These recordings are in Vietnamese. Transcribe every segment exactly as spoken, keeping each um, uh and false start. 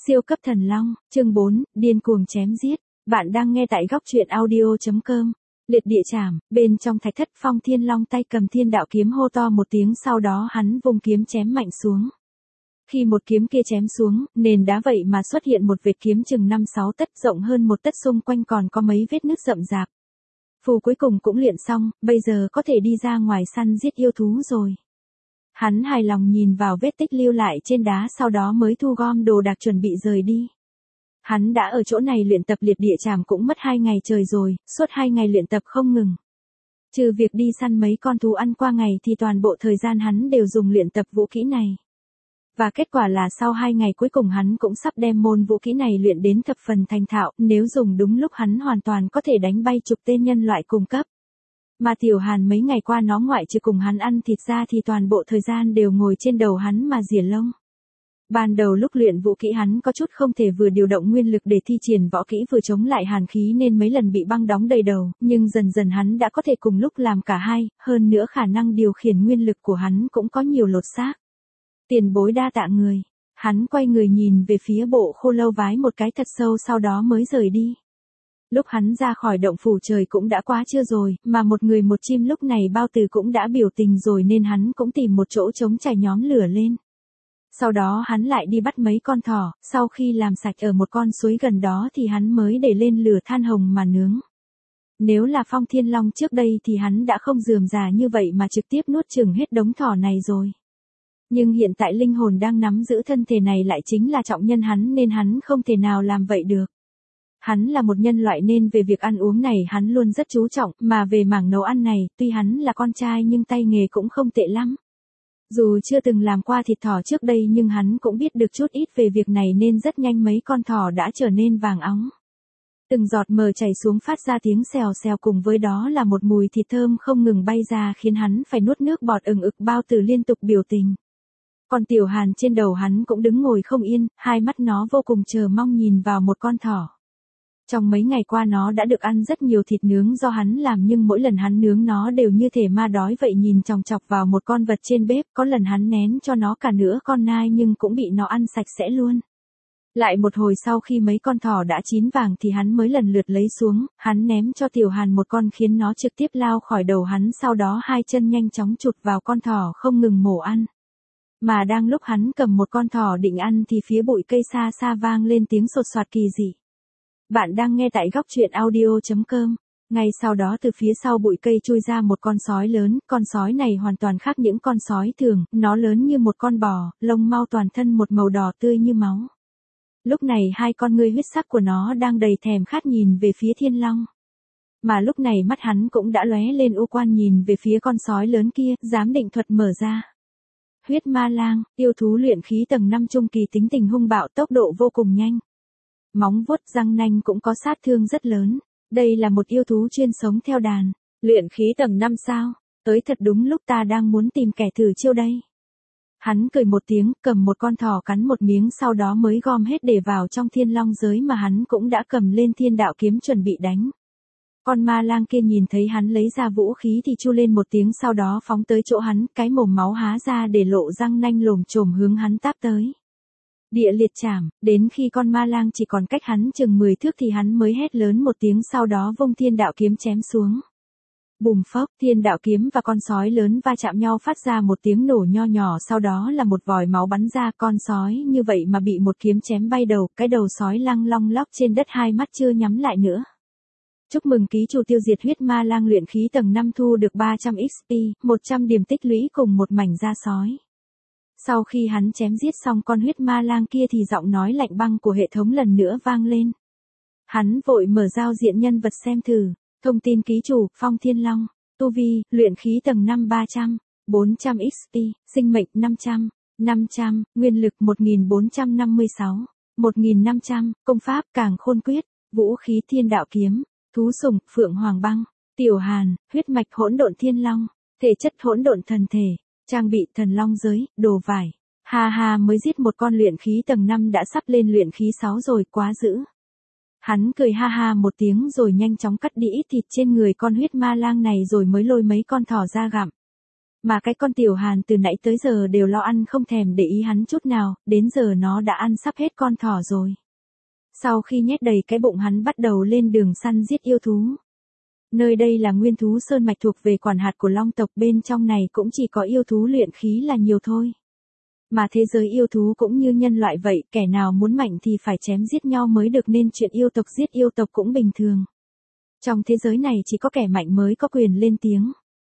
Siêu cấp thần long, chương bốn, điên cuồng chém giết. Bạn đang nghe tại góc truyện audio chấm com. Liệt địa chảm, bên trong thạch thất Phong Thiên Long tay cầm thiên đạo kiếm hô to một tiếng, sau đó hắn vung kiếm chém mạnh xuống. Khi một kiếm kia chém xuống, nền đá vậy mà xuất hiện một vệt kiếm chừng năm sáu tấc, rộng hơn một tấc, xung quanh còn có mấy vết nứt rậm rạp. Phù cuối cùng cũng luyện xong, bây giờ có thể đi ra ngoài săn giết yêu thú rồi. Hắn hài lòng nhìn vào vết tích lưu lại trên đá, sau đó mới thu gom đồ đạc chuẩn bị rời đi. Hắn đã ở chỗ này luyện tập liệt địa chảm cũng mất hai ngày trời rồi, suốt hai ngày luyện tập không ngừng. Trừ việc đi săn mấy con thú ăn qua ngày thì toàn bộ thời gian hắn đều dùng luyện tập vũ kỹ này. Và kết quả là sau hai ngày cuối cùng hắn cũng sắp đem môn vũ kỹ này luyện đến thập phần thành thạo, nếu dùng đúng lúc hắn hoàn toàn có thể đánh bay chục tên nhân loại cùng cấp. Mà Tiểu Hàn mấy ngày qua nó ngoại trừ cùng hắn ăn thịt ra thì toàn bộ thời gian đều ngồi trên đầu hắn mà rỉa lông. Ban đầu lúc luyện vũ kỹ hắn có chút không thể vừa điều động nguyên lực để thi triển võ kỹ vừa chống lại hàn khí nên mấy lần bị băng đóng đầy đầu, nhưng dần dần hắn đã có thể cùng lúc làm cả hai, hơn nữa khả năng điều khiển nguyên lực của hắn cũng có nhiều lột xác. Tiền bối đa tạ người. Hắn quay người nhìn về phía bộ khô lâu vái một cái thật sâu, sau đó mới rời đi. Lúc hắn ra khỏi động phủ trời cũng đã quá trưa rồi, mà một người một chim lúc này Bao Từ cũng đã biểu tình rồi nên hắn cũng tìm một chỗ trống trải nhóm lửa lên. Sau đó hắn lại đi bắt mấy con thỏ, sau khi làm sạch ở một con suối gần đó thì hắn mới để lên lửa than hồng mà nướng. Nếu là Phong Thiên Long trước đây thì hắn đã không rườm rà như vậy mà trực tiếp nuốt chửng hết đống thỏ này rồi. Nhưng hiện tại linh hồn đang nắm giữ thân thể này lại chính là trọng nhân hắn nên hắn không thể nào làm vậy được. Hắn là một nhân loại nên về việc ăn uống này hắn luôn rất chú trọng, mà về mảng nấu ăn này, tuy hắn là con trai nhưng tay nghề cũng không tệ lắm. Dù chưa từng làm qua thịt thỏ trước đây nhưng hắn cũng biết được chút ít về việc này nên rất nhanh mấy con thỏ đã trở nên vàng óng. Từng giọt mờ chảy xuống phát ra tiếng xèo xèo, cùng với đó là một mùi thịt thơm không ngừng bay ra khiến hắn phải nuốt nước bọt ừng ực. Bao Tử liên tục biểu tình. Còn Tiểu Hàn trên đầu hắn cũng đứng ngồi không yên, hai mắt nó vô cùng chờ mong nhìn vào một con thỏ. Trong mấy ngày qua nó đã được ăn rất nhiều thịt nướng do hắn làm, nhưng mỗi lần hắn nướng nó đều như thể ma đói vậy, nhìn chòng chọc vào một con vật trên bếp. Có lần hắn nén cho nó cả nửa con nai nhưng cũng bị nó ăn sạch sẽ luôn. Lại một hồi sau khi mấy con thỏ đã chín vàng thì hắn mới lần lượt lấy xuống, hắn ném cho Tiểu Hàn một con khiến nó trực tiếp lao khỏi đầu hắn, sau đó hai chân nhanh chóng chụp vào con thỏ không ngừng mổ ăn. Mà đang lúc hắn cầm một con thỏ định ăn thì phía bụi cây xa xa vang lên tiếng sột soạt kỳ dị. Bạn đang nghe tại góc truyện audio chấm com. Ngay sau đó từ phía sau bụi cây chui ra một con sói lớn, con sói này hoàn toàn khác những con sói thường, nó lớn như một con bò, lông mau toàn thân một màu đỏ tươi như máu. Lúc này hai con ngươi huyết sắc của nó đang đầy thèm khát nhìn về phía Thiên Long. Mà lúc này mắt hắn cũng đã lóe lên u quan nhìn về phía con sói lớn kia, giám định thuật mở ra. Huyết ma lang, yêu thú luyện khí tầng năm trung kỳ, tính tình hung bạo, tốc độ vô cùng nhanh. Móng vuốt răng nanh cũng có sát thương rất lớn. Đây là một yêu thú chuyên sống theo đàn. Luyện khí tầng năm sao? Tới thật đúng lúc ta đang muốn tìm kẻ thử chiêu đây. Hắn cười một tiếng, cầm một con thỏ cắn một miếng, sau đó mới gom hết để vào trong Thiên Long giới mà hắn cũng đã cầm lên thiên đạo kiếm chuẩn bị đánh. Con ma lang kia nhìn thấy hắn lấy ra vũ khí thì chu lên một tiếng, sau đó phóng tới chỗ hắn, cái mồm máu há ra để lộ răng nanh lồm chồm hướng hắn táp tới. Địa liệt chảm, đến khi con ma lang chỉ còn cách hắn chừng mười thước thì hắn mới hét lớn một tiếng, sau đó vung thiên đạo kiếm chém xuống. Bùm phốc, thiên đạo kiếm và con sói lớn va chạm nhau phát ra một tiếng nổ nho nhỏ, sau đó là một vòi máu bắn ra. Con sói như vậy mà bị một kiếm chém bay đầu, cái đầu sói lăng long lóc trên đất, hai mắt chưa nhắm lại nữa. Chúc mừng ký chủ tiêu diệt huyết ma lang luyện khí tầng năm, thu được ba trăm ích pê, một trăm điểm tích lũy cùng một mảnh da sói. Sau khi hắn chém giết xong con huyết ma lang kia thì giọng nói lạnh băng của hệ thống lần nữa vang lên. Hắn vội mở giao diện nhân vật xem thử. Thông tin ký chủ, Phong Thiên Long. Tu vi, luyện khí tầng năm ba trăm, bốn trăm ích pê, sinh mệnh năm trăm, năm trăm, nguyên lực một nghìn bốn trăm năm mươi sáu, một nghìn năm trăm, công pháp Càng Khôn Quyết, vũ khí thiên đạo kiếm, thú sủng Phượng Hoàng Băng, Tiểu Hàn, huyết mạch hỗn độn thiên long, thể chất hỗn độn thần thể, trang bị thần long giới, đồ vải. Ha ha, mới giết một con luyện khí tầng năm đã sắp lên luyện khí sáu rồi, quá dữ. Hắn cười ha ha một tiếng rồi nhanh chóng cắt đi ít thịt trên người con huyết ma lang này rồi mới lôi mấy con thỏ ra gặm. Mà cái con Tiểu Hàn từ nãy tới giờ đều lo ăn không thèm để ý hắn chút nào, đến giờ nó đã ăn sắp hết con thỏ rồi. Sau khi nhét đầy cái bụng hắn bắt đầu lên đường săn giết yêu thú. Nơi đây là Nguyên Thú Sơn Mạch thuộc về quản hạt của Long tộc, bên trong này cũng chỉ có yêu thú luyện khí là nhiều thôi. Mà thế giới yêu thú cũng như nhân loại vậy, kẻ nào muốn mạnh thì phải chém giết nhau mới được, nên chuyện yêu tộc giết yêu tộc cũng bình thường. Trong thế giới này chỉ có kẻ mạnh mới có quyền lên tiếng.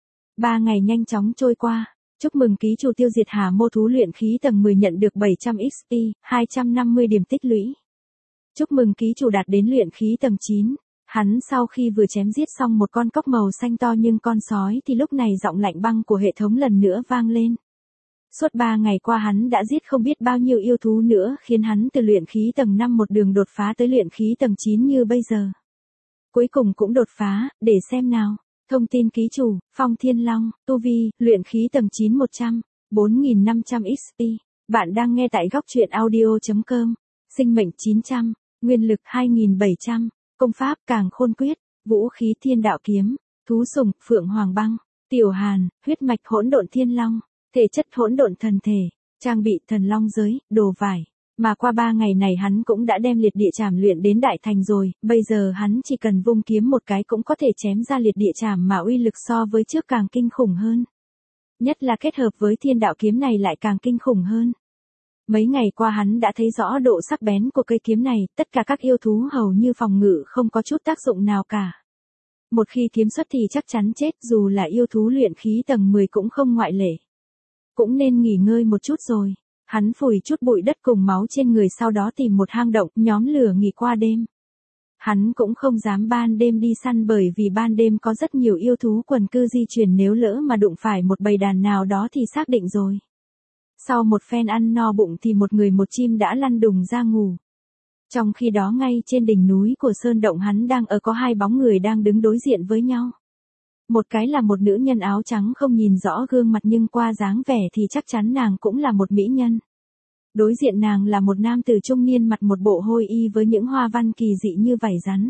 Ba ngày nhanh chóng trôi qua. Chúc mừng ký chủ tiêu diệt Hà Mô thú luyện khí tầng mười nhận được bảy trăm ích pê, hai trăm năm mươi điểm tích lũy. Chúc mừng ký chủ đạt đến luyện khí tầng chín. Hắn sau khi vừa chém giết xong một con cóc màu xanh to nhưng con sói thì lúc này giọng lạnh băng của hệ thống lần nữa vang lên. Suốt ba ngày qua hắn đã giết không biết bao nhiêu yêu thú nữa, khiến hắn từ luyện khí tầng năm một đường đột phá tới luyện khí tầng chín như bây giờ. Cuối cùng cũng đột phá, để xem nào. Thông tin ký chủ, Phong Thiên Long, tu vi, luyện khí tầng chín một trăm, bốn nghìn năm trăm ích pê. Bạn đang nghe tại góc truyện audio chấm com. Sinh mệnh chín trăm, nguyên lực hai nghìn bảy trăm, công pháp Càng Khôn Quyết, vũ khí Thiên Đạo Kiếm, thú sủng Phượng Hoàng Băng, Tiểu Hàn, huyết mạch Hỗn Độn Thiên Long, thể chất Hỗn Độn Thần Thể, trang bị Thần Long Giới, đồ vải. Mà qua ba ngày này hắn cũng đã đem liệt địa trảm luyện đến đại thành rồi, bây giờ hắn chỉ cần vung kiếm một cái cũng có thể chém ra liệt địa trảm mà uy lực so với trước càng kinh khủng hơn. Nhất là kết hợp với Thiên Đạo Kiếm này lại càng kinh khủng hơn. Mấy ngày qua hắn đã thấy rõ độ sắc bén của cây kiếm này, tất cả các yêu thú hầu như phòng ngự không có chút tác dụng nào cả. Một khi kiếm xuất thì chắc chắn chết, dù là yêu thú luyện khí tầng mười cũng không ngoại lệ. Cũng nên nghỉ ngơi một chút rồi. Hắn phủi chút bụi đất cùng máu trên người, sau đó tìm một hang động, nhóm lửa nghỉ qua đêm. Hắn cũng không dám ban đêm đi săn bởi vì ban đêm có rất nhiều yêu thú quần cư di chuyển, nếu lỡ mà đụng phải một bầy đàn nào đó thì xác định rồi. Sau một phen ăn no bụng thì một người một chim đã lăn đùng ra ngủ. Trong khi đó ngay trên đỉnh núi của sơn động hắn đang ở có hai bóng người đang đứng đối diện với nhau. Một cái là một nữ nhân áo trắng không nhìn rõ gương mặt nhưng qua dáng vẻ thì chắc chắn nàng cũng là một mỹ nhân. Đối diện nàng là một nam tử trung niên mặc một bộ hôi y với những hoa văn kỳ dị như vảy rắn.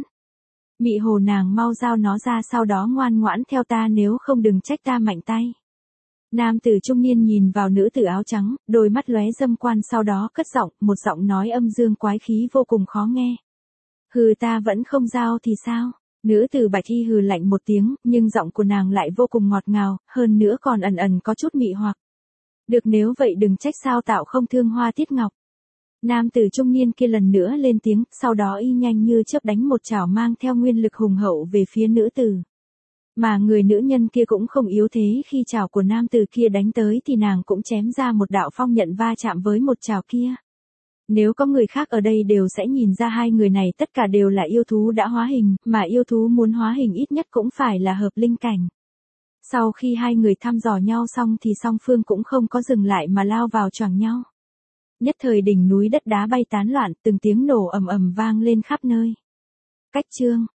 Mị hồ, nàng mau giao nó ra, sau đó ngoan ngoãn theo ta, nếu không đừng trách ta mạnh tay. Nam tử trung niên nhìn vào nữ tử áo trắng, đôi mắt lóe dâm quan, sau đó cất giọng, một giọng nói âm dương quái khí vô cùng khó nghe. Hừ, ta vẫn không giao thì sao? Nữ tử bạch y hừ lạnh một tiếng, nhưng giọng của nàng lại vô cùng ngọt ngào, hơn nữa còn ẩn ẩn có chút mị hoặc. Được, nếu vậy đừng trách sao tạo không thương hoa tiết ngọc. Nam tử trung niên kia lần nữa lên tiếng, sau đó y nhanh như chớp đánh một chảo mang theo nguyên lực hùng hậu về phía nữ tử. Mà người nữ nhân kia cũng không yếu thế, khi chảo của nam tử kia đánh tới thì nàng cũng chém ra một đạo phong nhận va chạm với một chảo kia. Nếu có người khác ở đây đều sẽ nhìn ra hai người này tất cả đều là yêu thú đã hóa hình, mà yêu thú muốn hóa hình ít nhất cũng phải là hợp linh cảnh. Sau khi hai người thăm dò nhau xong thì song phương cũng không có dừng lại mà lao vào choảng nhau. Nhất thời đỉnh núi đất đá bay tán loạn, từng tiếng nổ ầm ầm vang lên khắp nơi. Cách chương